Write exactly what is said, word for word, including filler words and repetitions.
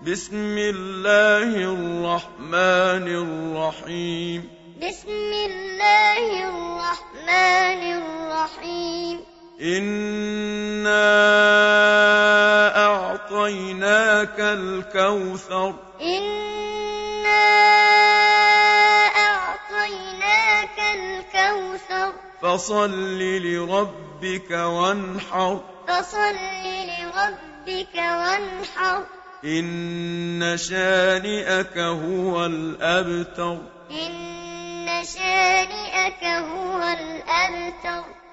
بسم الله الرحمن الرحيم بسم الله الرحمن الرحيم إنا أعطيناك الكوثر إنا أعطيناك الكوثر فصل لربك وانحر فصل لربك وانحر إن شانئك هو الأبتر إن شانئك هو الأبتر